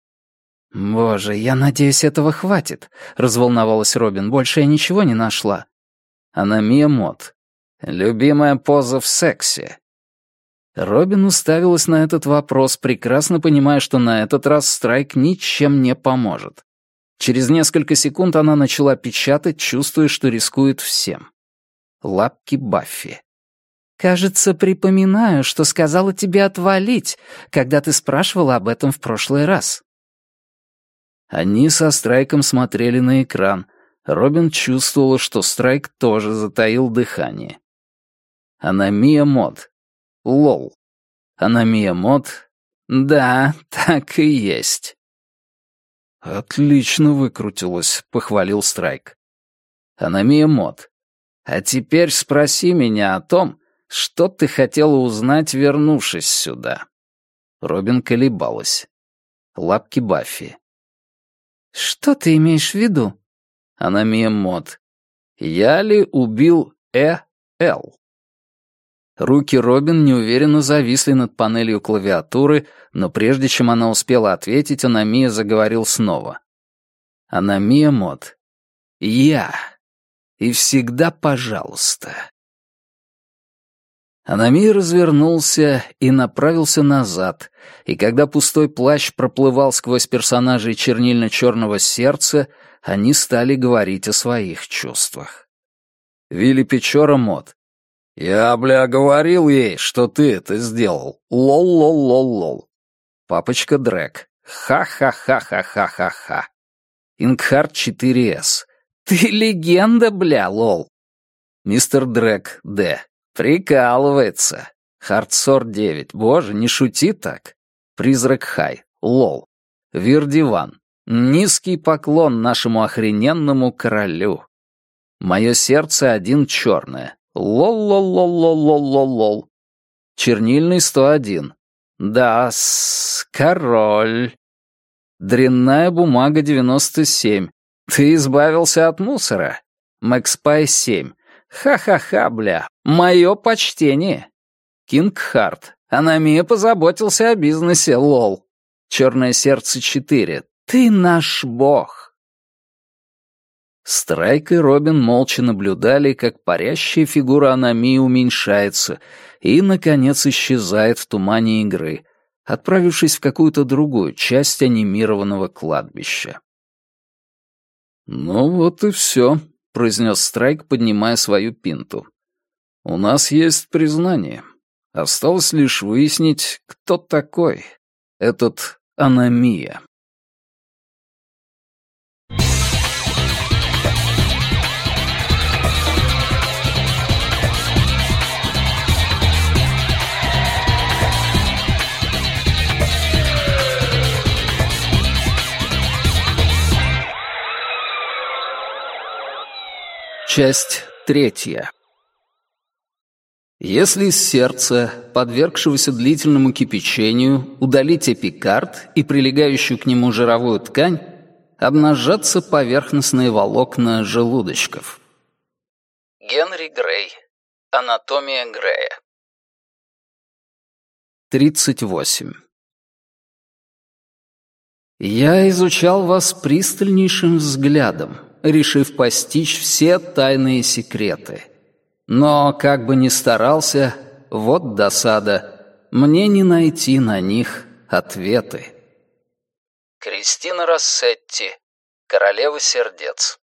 «Боже, я надеюсь, этого хватит», — разволновалась Робин. «Больше я ничего не нашла». Аномия Мод. Любимая поза в сексе. Робин уставилась на этот вопрос, прекрасно понимая, что на этот раз Страйк ничем не поможет. Через несколько секунд она начала печатать, чувствуя, что рискует всем. Лапки Баффи. «Кажется, припоминаю, что сказала тебе отвалить, когда ты спрашивала об этом в прошлый раз». Они со Страйком смотрели на экран. Робин чувствовала, что Страйк тоже затаил дыхание. Аномия Мод. Лол. Аномия Мод. Да, так и есть. «Отлично выкрутилась», — похвалил Страйк. Аномия Мод. А теперь спроси меня о том, что ты хотела узнать, вернувшись сюда. Робин колебалась. Лапки Баффи. «Что ты имеешь в виду?» Аномия Мод. Я ли убил Л? Руки Робин неуверенно зависли над панелью клавиатуры, но прежде чем она успела ответить, Аномия заговорил снова. Аномия Мод. Я. И всегда пожалуйста. Аномия развернулся и направился назад, и когда пустой плащ проплывал сквозь персонажей чернильно-черного сердца, они стали говорить о своих чувствах. Вилли Печора Мод. «Я, бля, говорил ей, что ты это сделал. Лол-лол-лол-лол». Папочка Дрек. Ха-ха-ха-ха-ха-ха-ха. Ингхард 4С. «Ты легенда, бля, лол». Мистер Дрек Д. Прикалывается. Хардсор 9. Боже, не шути так. Призрак Хай. Лол. Вирдиван. Низкий поклон нашему охрененному королю. Мое сердце один черное. Лол-лол-лол-лол-лол-лол. Чернильный 101. Король. Дрянная бумага 97. Ты избавился от мусора. Макспай 7. Ха-ха-ха, бля. Мое почтение. Кинг Харт. Аномия позаботился о бизнесе, лол. Черное сердце 4. Ты наш бог. Страйк и Робин молча наблюдали, как парящая фигура Аномии уменьшается и, наконец, исчезает в тумане игры, отправившись в какую-то другую часть анимированного кладбища. «Ну вот и все», — произнес Страйк, поднимая свою пинту. «У нас есть признание. Осталось лишь выяснить, кто такой этот Аномия». Часть 3. Если из сердца, подвергшегося длительному кипячению, удалить эпикард и прилегающую к нему жировую ткань, обнажатся поверхностные волокна желудочков. Генри Грей. Анатомия Грея. 38. Я изучал вас пристальнейшим взглядом, решив постичь все тайные секреты. Но, как бы ни старался, вот досада, мне не найти на них ответы. Кристина Рассетти, королева сердец.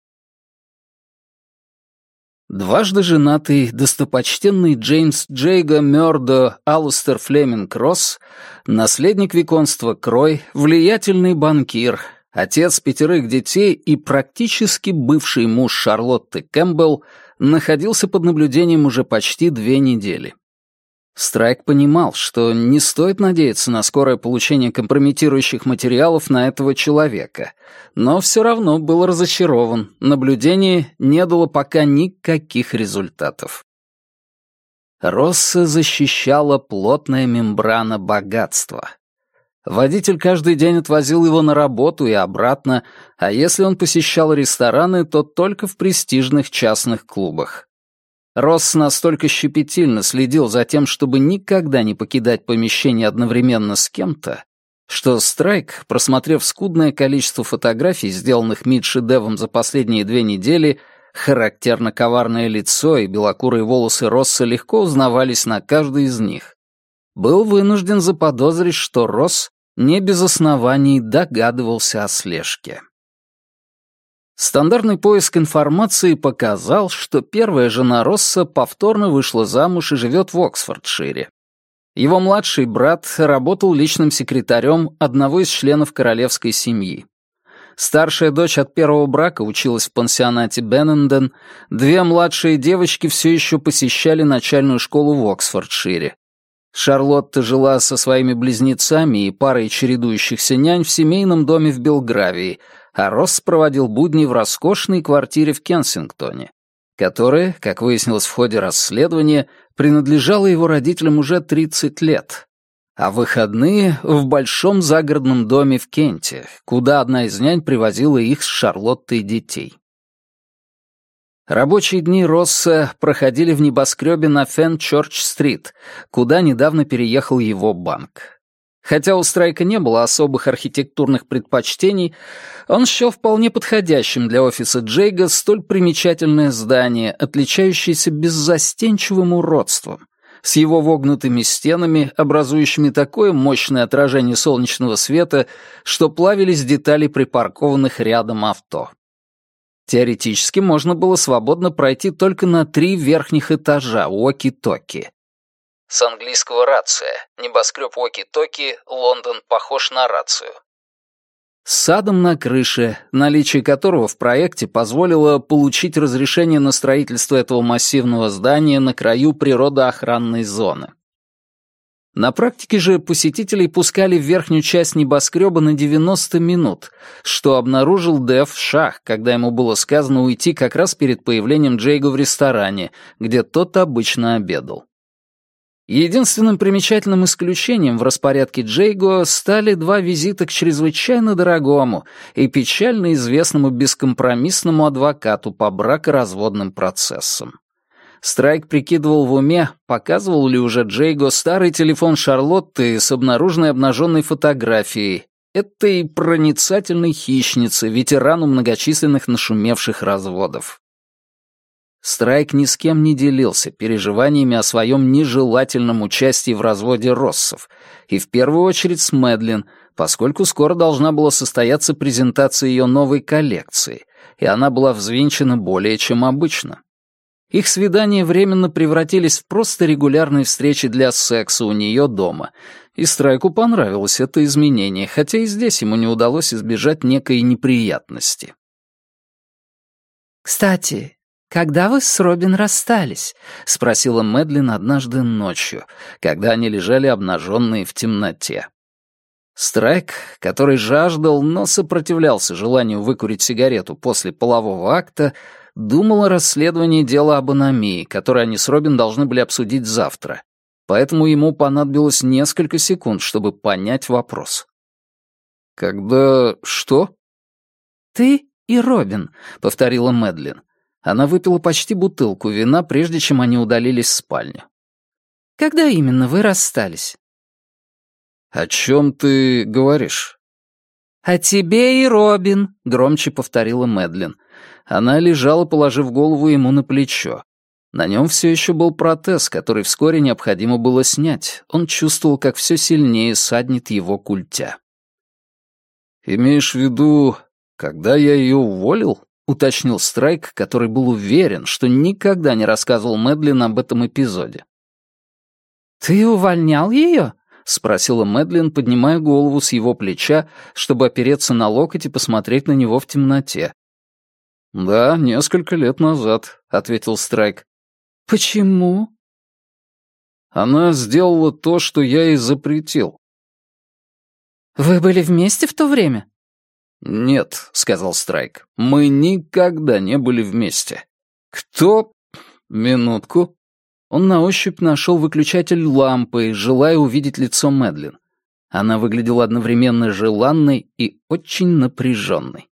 Дважды женатый, достопочтенный Джеймс Джейго Мёрдо Алустер Флеминг Росс, наследник виконства Крой, влиятельный банкир, отец 5 детей и практически бывший муж Шарлотты Кэмпбелл, находился под наблюдением уже почти 2 недели. Страйк понимал, что не стоит надеяться на скорое получение компрометирующих материалов на этого человека, но все равно был разочарован, наблюдение не дало пока никаких результатов. Росса защищала плотная мембрана богатства. Водитель каждый день отвозил его на работу и обратно, а если он посещал рестораны, то только в престижных частных клубах. Росс настолько щепетильно следил за тем, чтобы никогда не покидать помещение одновременно с кем-то, что Страйк, просмотрев скудное количество фотографий, сделанных Митч и Девом за последние 2 недели, характерно коварное лицо и белокурые волосы Росса легко узнавались на каждой из них, был вынужден заподозрить, что Росс не без оснований догадывался о слежке. Стандартный поиск информации показал, что первая жена Росса повторно вышла замуж и живет в Оксфордшире. Его младший брат работал личным секретарем одного из членов королевской семьи. Старшая дочь от первого брака училась в пансионате Бенненден, 2 младшие девочки все еще посещали начальную школу в Оксфордшире. Шарлотта жила со своими близнецами и парой чередующихся нянь в семейном доме в Белгравии, а Росс проводил будни в роскошной квартире в Кенсингтоне, которая, как выяснилось в ходе расследования, принадлежала его родителям уже 30 лет, а выходные — в большом загородном доме в Кенте, куда одна из нянь привозила их с Шарлоттой детей. Рабочие дни Росса проходили в небоскребе на Фенчорч-стрит, куда недавно переехал его банк. Хотя у Страйка не было особых архитектурных предпочтений, он счел вполне подходящим для офиса Джейга столь примечательное здание, отличающееся беззастенчивым уродством, с его вогнутыми стенами, образующими такое мощное отражение солнечного света, что плавились детали припаркованных рядом авто. Теоретически можно было свободно пройти только на 3 верхних этажа уоки-токи. С английского рация. Небоскреб уоки-токи, Лондон похож на рацию. С садом на крыше, наличие которого в проекте позволило получить разрешение на строительство этого массивного здания на краю природоохранной зоны. На практике же посетителей пускали в верхнюю часть небоскреба на 90 минут, что обнаружил Дэв в шах, когда ему было сказано уйти как раз перед появлением Джейго в ресторане, где тот обычно обедал. Единственным примечательным исключением в распорядке Джейго стали 2 визита к чрезвычайно дорогому и печально известному бескомпромиссному адвокату по бракоразводным процессам. Страйк прикидывал в уме, показывал ли уже Джейго старый телефон Шарлотты с обнаруженной обнаженной фотографией этой проницательной хищницы, ветерану многочисленных нашумевших разводов. Страйк ни с кем не делился переживаниями о своем нежелательном участии в разводе Россов, и в первую очередь с Мэдлин, поскольку скоро должна была состояться презентация ее новой коллекции, и она была взвинчена более чем обычно. Их свидания временно превратились в просто регулярные встречи для секса у нее дома, и Страйку понравилось это изменение, хотя и здесь ему не удалось избежать некой неприятности. «Кстати, когда вы с Робин расстались?» — спросила Мэдлин однажды ночью, когда они лежали обнаженные в темноте. Страйк, который жаждал, но сопротивлялся желанию выкурить сигарету после полового акта, думал о расследовании дела об аномии, которое они с Робин должны были обсудить завтра, поэтому ему понадобилось несколько секунд, чтобы понять вопрос. «Когда что?» «Ты и Робин», — повторила Мэдлин. Она выпила почти бутылку вина, прежде чем они удалились в спальню. «Когда именно вы расстались?» «О чем ты говоришь?» «О тебе и Робин», — громче повторила Мэдлин. Она лежала, положив голову ему на плечо. На нем все еще был протез, который вскоре необходимо было снять. Он чувствовал, как все сильнее саднет его культя. «Имеешь в виду, когда я ее уволил?» — уточнил Страйк, который был уверен, что никогда не рассказывал Мэдлин об этом эпизоде. «Ты увольнял ее?» — спросила Мэдлин, поднимая голову с его плеча, чтобы опереться на локоть и посмотреть на него в темноте. «Да, несколько лет назад», — ответил Страйк. «Почему?» «Она сделала то, что я ей запретил». «Вы были вместе в то время?» «Нет», — сказал Страйк, — «мы никогда не были вместе». «Кто?» «Минутку». Он на ощупь нашел выключатель лампы, желая увидеть лицо Мэдлин. Она выглядела одновременно желанной и очень напряженной.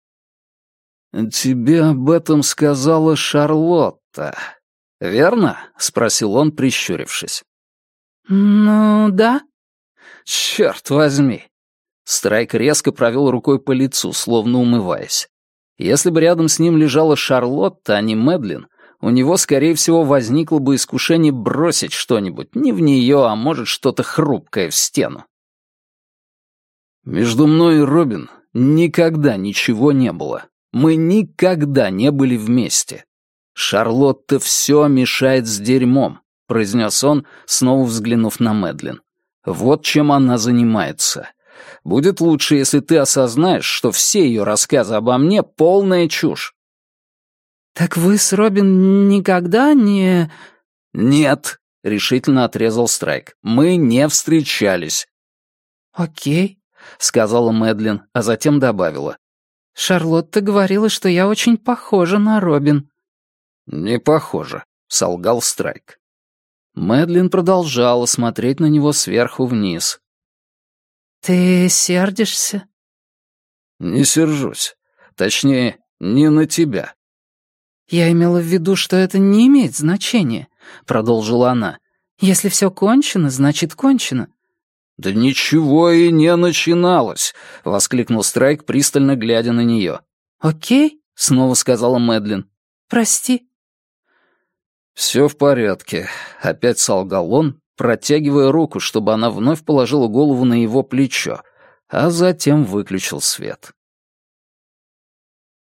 «Тебе об этом сказала Шарлотта, верно?» — спросил он, прищурившись. «Ну, да». «Черт возьми!» Страйк резко провел рукой по лицу, словно умываясь. Если бы рядом с ним лежала Шарлотта, а не Мэдлин, у него, скорее всего, возникло бы искушение бросить что-нибудь, не в нее, а может, что-то хрупкое в стену. «Между мной и Робин никогда ничего не было. Мы никогда не были вместе. Шарлотта все мешает с дерьмом», — произнес он, снова взглянув на Мэдлин. «Вот чем она занимается. Будет лучше, если ты осознаешь, что все ее рассказы обо мне — полная чушь». «Так вы с Робин никогда не...» «Нет», — решительно отрезал Страйк. «Мы не встречались». «Окей», — сказала Мэдлин, а затем добавила. «Шарлотта говорила, что я очень похожа на Робин». «Не похоже», — солгал Страйк. Мэдлин продолжала смотреть на него сверху вниз. «Ты сердишься?» «Не сержусь. Точнее, не на тебя». «Я имела в виду, что это не имеет значения», — продолжила она. «Если все кончено, значит кончено». «Да ничего и не начиналось», — воскликнул Страйк, пристально глядя на нее. «Окей», — снова сказала Мэдлин. «Прости». «Все в порядке», — опять солгал он, протягивая руку, чтобы она вновь положила голову на его плечо, а затем выключил свет.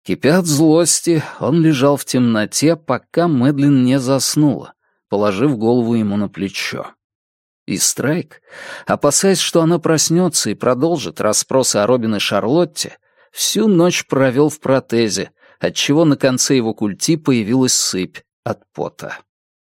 Кипя от злости, он лежал в темноте, пока Мэдлин не заснула, положив голову ему на плечо. И Страйк, опасаясь, что она проснется и продолжит расспросы о Робин и Шарлотте, всю ночь провел в протезе, отчего на конце его культи появилась сыпь от пота.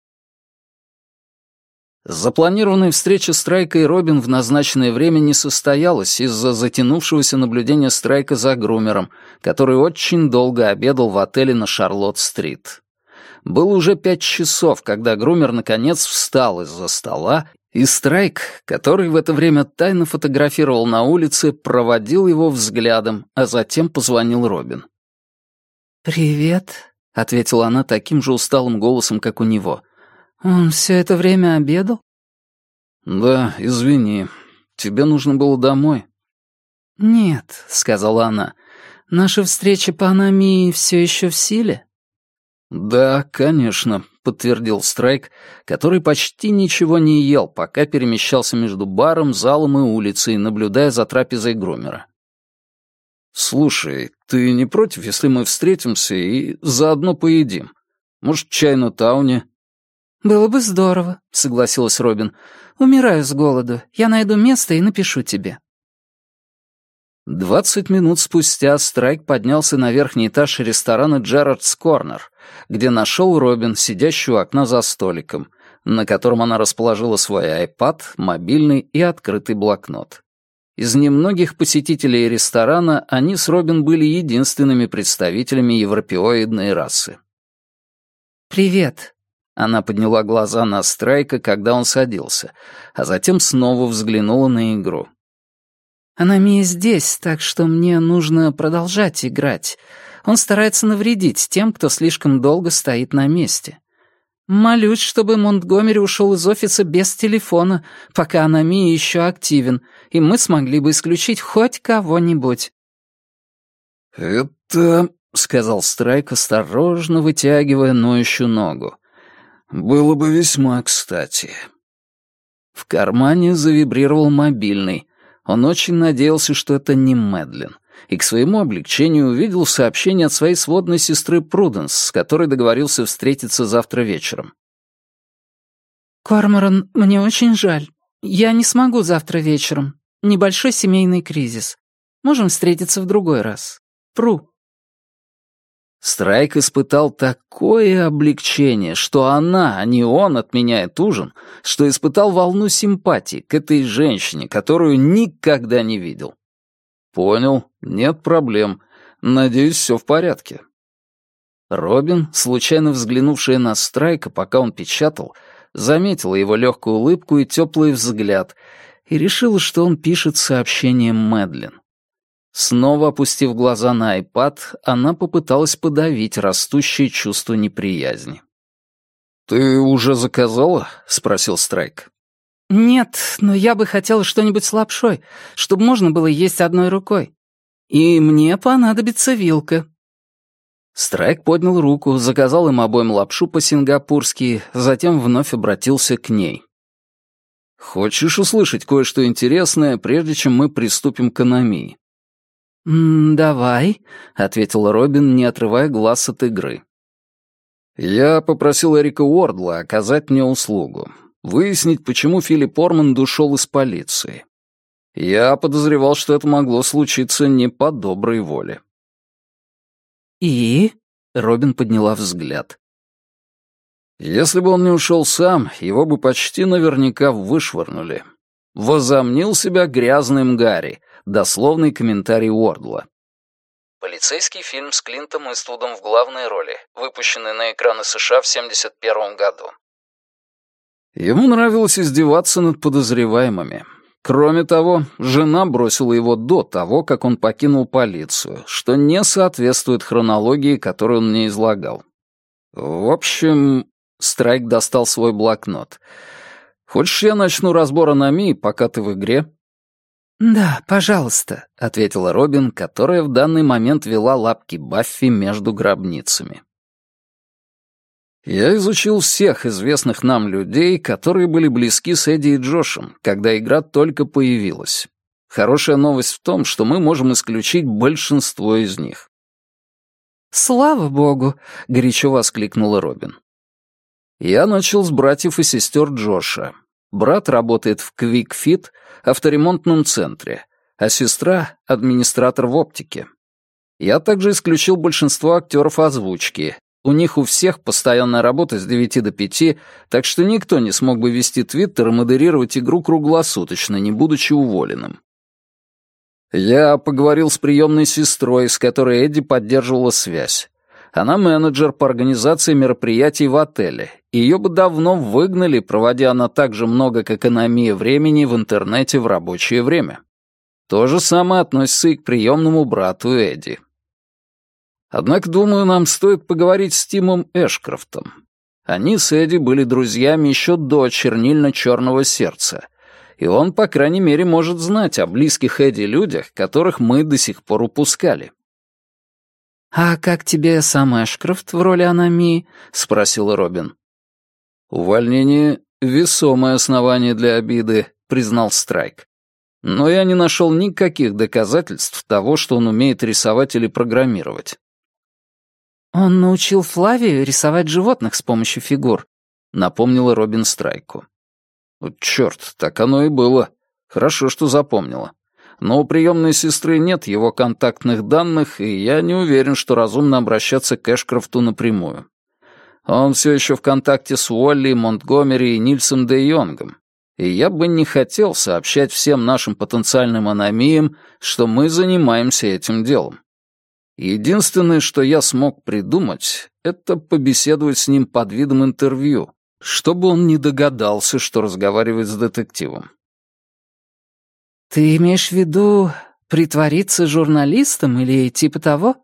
Запланированная встреча Страйка и Робин в назначенное время не состоялась из-за затянувшегося наблюдения Страйка за грумером, который очень долго обедал в отеле на Шарлотт-стрит. Было уже 5 часов, когда грумер наконец встал из-за стола, и Страйк, который в это время тайно фотографировал на улице, проводил его взглядом, а затем позвонил Робин. «Привет», — ответила она таким же усталым голосом, как у него. «Он все это время обедал?» «Да, извини. Тебе нужно было домой». «Нет», — сказала она. «Наша встреча по аномии все еще в силе?» «Да, конечно», — подтвердил Страйк, который почти ничего не ел, пока перемещался между баром, залом и улицей, наблюдая за трапезой грумера. «Слушай, ты не против, если мы встретимся и заодно поедим? Может, в Чайна-тауне?» «Было бы здорово», — согласилась Робин. «Умираю с голоду. Я найду место и напишу тебе». 20 минут спустя Страйк поднялся на верхний этаж ресторана «Джерард's Корнер», где нашел Робин, сидящую у окна за столиком, на котором она расположила свой iPad, мобильный и открытый блокнот. Из немногих посетителей ресторана они с Робин были единственными представителями европеоидной расы. «Привет», — она подняла глаза на Страйка, когда он садился, а затем снова взглянула на игру. «Аномия здесь, так что мне нужно продолжать играть. Он старается навредить тем, кто слишком долго стоит на месте. Молюсь, чтобы Монтгомери ушел из офиса без телефона, пока Аномия еще активен, и мы смогли бы исключить хоть кого-нибудь». «Это...» — сказал Страйк, осторожно вытягивая ноющую ногу. «Было бы весьма кстати». В кармане завибрировал мобильный. Он очень надеялся, что это не Мэдлин, и к своему облегчению увидел сообщение от своей сводной сестры Пруденс, с которой договорился встретиться завтра вечером. «Корморан, мне очень жаль. Я не смогу завтра вечером. Небольшой семейный кризис. Можем встретиться в другой раз. Пру». Страйк испытал такое облегчение, что она, а не он, отменяет ужин, что испытал волну симпатии к этой женщине, которую никогда не видел. «Понял, нет проблем. Надеюсь, все в порядке». Робин, случайно взглянувшая на Страйка, пока он печатал, заметила его легкую улыбку и теплый взгляд и решила, что он пишет сообщение Мэдлин. Снова опустив глаза на iPad, она попыталась подавить растущее чувство неприязни. «Ты уже заказала?» — спросил Страйк. «Нет, но я бы хотела что-нибудь с лапшой, чтобы можно было есть одной рукой. И мне понадобится вилка». Страйк поднял руку, заказал им обоим лапшу по-сингапурски, затем вновь обратился к ней. «Хочешь услышать кое-что интересное, прежде чем мы приступим к аномии?» «Давай», — ответила Робин, не отрывая глаз от игры. «Я попросил Эрика Уордла оказать мне услугу. Выяснить, почему Филипп Орманд ушел из полиции. Я подозревал, что это могло случиться не по доброй воле». «И?» — Робин подняла взгляд. «Если бы он не ушел сам, его бы почти наверняка вышвырнули. Возомнил себя грязным Гарри», дословный комментарий Уордла. Полицейский фильм с Клинтом Иствудом в главной роли, выпущенный на экраны США в 1971 году. Ему нравилось издеваться над подозреваемыми. Кроме того, жена бросила его до того, как он покинул полицию, что не соответствует хронологии, которую он мне излагал. В общем, Страйк достал свой блокнот. «Хочешь, я начну разбор аномии, пока ты в игре?» «Да, пожалуйста», — ответила Робин, которая в данный момент вела лапки Баффи между гробницами. «Я изучил всех известных нам людей, которые были близки с Эдди и Джошем, когда игра только появилась. Хорошая новость в том, что мы можем исключить большинство из них». «Слава богу!» — горячо воскликнула Робин. Я начал с братьев и сестер Джоша. Брат работает в Quick Fit, авторемонтном центре, а сестра — администратор в оптике. Я также исключил большинство актеров озвучки. У них у всех постоянная работа с 9 до 5, так что никто не смог бы вести Твиттер и модерировать игру круглосуточно, не будучи уволенным. Я поговорил с приемной сестрой, с которой Эдди поддерживала связь. Она менеджер по организации мероприятий в отеле, и ее бы давно выгнали, проводя она так же много, как и Намия, времени в интернете в рабочее время. То же самое относится и к приемному брату Эдди. Однако, думаю, нам стоит поговорить с Тимом Эшкрофтом. Они с Эдди были друзьями еще до «Чернильно-черного сердца», и он, по крайней мере, может знать о близких Эдди людях, которых мы до сих пор упускали. «А как тебе сам Эшкрофт в роли Анамии?» — спросила Робин. «Увольнение — весомое основание для обиды», — признал Страйк. «Но я не нашел никаких доказательств того, что он умеет рисовать или программировать». «Он научил Флавию рисовать животных с помощью фигур», — напомнила Робин Страйку. «Черт, так оно и было. Хорошо, что запомнила. Но у приемной сестры нет его контактных данных, и я не уверен, что разумно обращаться к Эшкрофту напрямую. Он все еще в контакте с Уолли, Монтгомери и Нильсом де Йонгом, и я бы не хотел сообщать всем нашим потенциальным аномиям, что мы занимаемся этим делом. Единственное, что я смог придумать, это побеседовать с ним под видом интервью, чтобы он не догадался, что разговаривает с детективом. «Ты имеешь в виду притвориться журналистом или типа того?»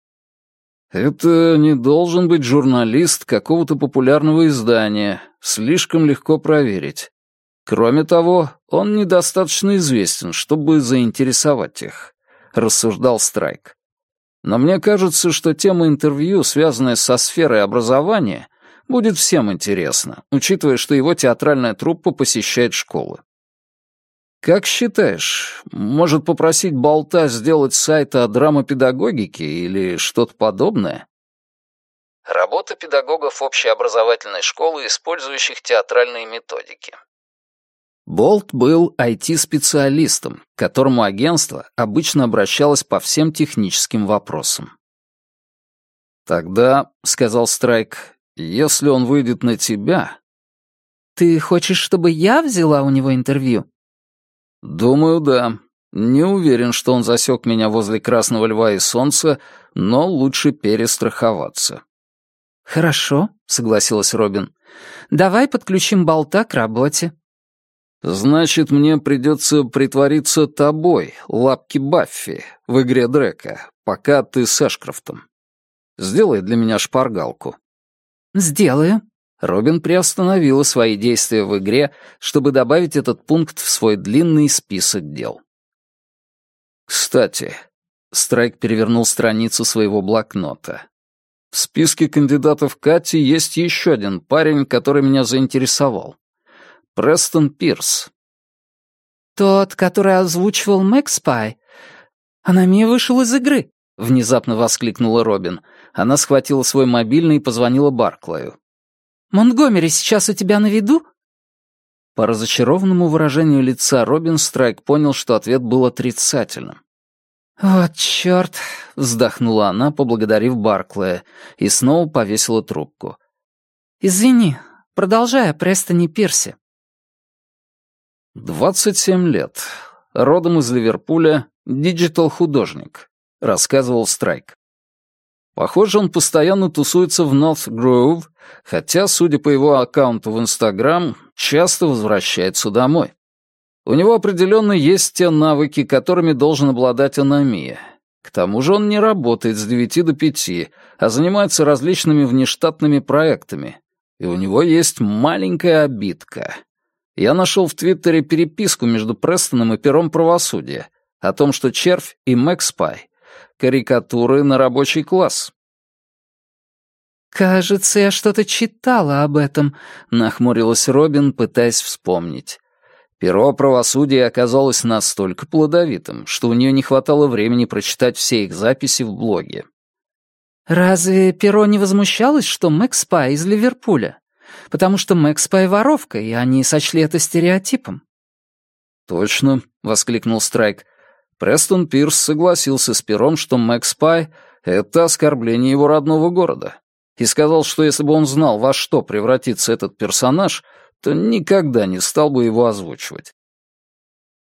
«Это не должен быть журналист какого-то популярного издания, слишком легко проверить. Кроме того, он недостаточно известен, чтобы заинтересовать их», — рассуждал Страйк. «Но мне кажется, что тема интервью, связанная со сферой образования, будет всем интересна, учитывая, что его театральная труппа посещает школы. Как считаешь, может попросить Болта сделать сайт о драмопедагогике или что-то подобное?» Работа педагогов общеобразовательной школы, использующих театральные методики. Болт был IT-специалистом, к которому агентство обычно обращалось по всем техническим вопросам. «Тогда, — сказал Страйк, — если он выйдет на тебя...» «Ты хочешь, чтобы я взяла у него интервью?» «Думаю, да. Не уверен, что он засек меня возле Красного Льва и Солнца, но лучше перестраховаться». «Хорошо», — согласилась Робин. «Давай подключим Болта к работе». «Значит, мне придется притвориться тобой, лапки Баффи, в игре Дрека, пока ты с Эшкрофтом. Сделай для меня шпаргалку». «Сделаю». Робин приостановила свои действия в игре, чтобы добавить этот пункт в свой длинный список дел. «Кстати», — Страйк перевернул страницу своего блокнота, «в списке кандидатов Кати есть еще один парень, который меня заинтересовал. Престон Пирс». «Тот, который озвучивал Мэкспай? Анамия вышел из игры», — внезапно воскликнула Робин. Она схватила свой мобильный и позвонила Барклаю. «Монтгомери сейчас у тебя на виду?» По разочарованному выражению лица Робин Страйк понял, что ответ был отрицательным. «Вот чёрт», — вздохнула она, поблагодарив Барклая, и снова повесила трубку. «Извини, продолжай о Престоне Пирсе». 27 лет. Родом из Ливерпуля, диджитал-художник, рассказывал Страйк. Похоже, он постоянно тусуется в Норт Гроув, хотя, судя по его аккаунту в Инстаграм, часто возвращается домой. У него определенно есть те навыки, которыми должен обладать Аномия. К тому же он не работает с 9 до 5, а занимается различными внештатными проектами. И у него есть маленькая обидка. Я нашел в Твиттере переписку между Престоном и Пером правосудия о том, что Червь и Мэкспай — карикатуры на рабочий класс. «Кажется, я что-то читала об этом», — нахмурилась Робин, пытаясь вспомнить. Перо правосудия оказалось настолько плодовитым, что у нее не хватало времени прочитать все их записи в блоге. Разве Перо не возмущалось, что Мэг Спай из Ливерпуля? Потому что Мэг Спай воровка, и они сочли это стереотипом. «Точно», — воскликнул Страйк. Престон Пирс согласился с Пером, что Мэг Спай — это оскорбление его родного города, и сказал, что если бы он знал, во что превратится этот персонаж, то никогда не стал бы его озвучивать.